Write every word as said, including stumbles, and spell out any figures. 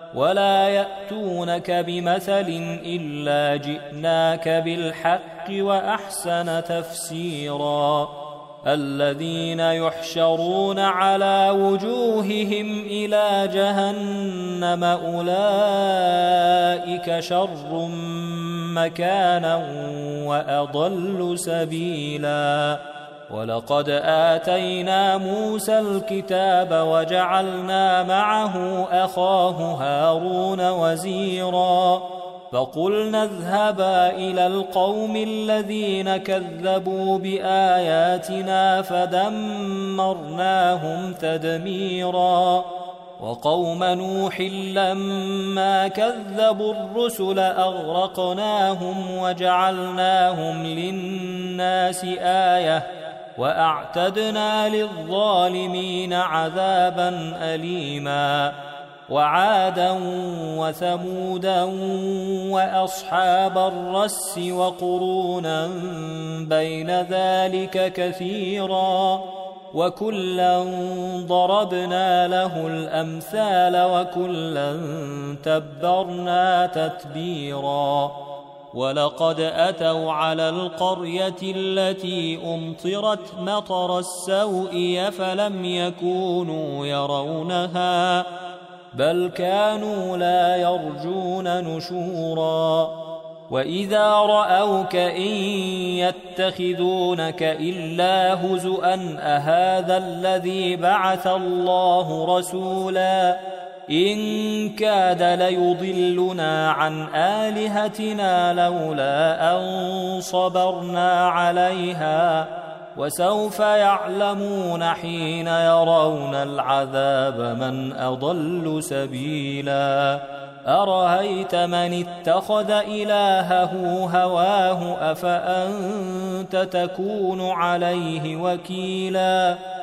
ولا يأتونك بمثل إلا جئناك بالحق وأحسن تفسيرا الذين يحشرون على وجوههم إلى جهنم أولئك شر مكانا وأضل سبيلا ولقد آتينا موسى الكتاب وجعلنا معه أخاه هارون وزيرا فقلنا اذهبا إلى القوم الذين كذبوا بآياتنا فدمرناهم تدميرا وقوم نوح لما كذبوا الرسل أغرقناهم وجعلناهم للناس آية وأعتدنا للظالمين عذابا أليما وعادا وثمودا وأصحاب الرس وقرونا بين ذلك كثيرا وكلا ضربنا له الأمثال وكلا تبرنا تتبيرا ولقد أتوا على القرية التي أمطرت مطر السوء فلم يكونوا يرونها بل كانوا لا يرجون نشورا وإذا رأوك إن يتخذونك إلا هزؤا أهذا الذي بعث الله رسولا إن كاد ليضلنا عن آلهتنا لولا أن صبرنا عليها وسوف يعلمون حين يرون العذاب من أضل سبيلا أرأيت من اتخذ إلهه هواه أفأنت تكون عليه وكيلا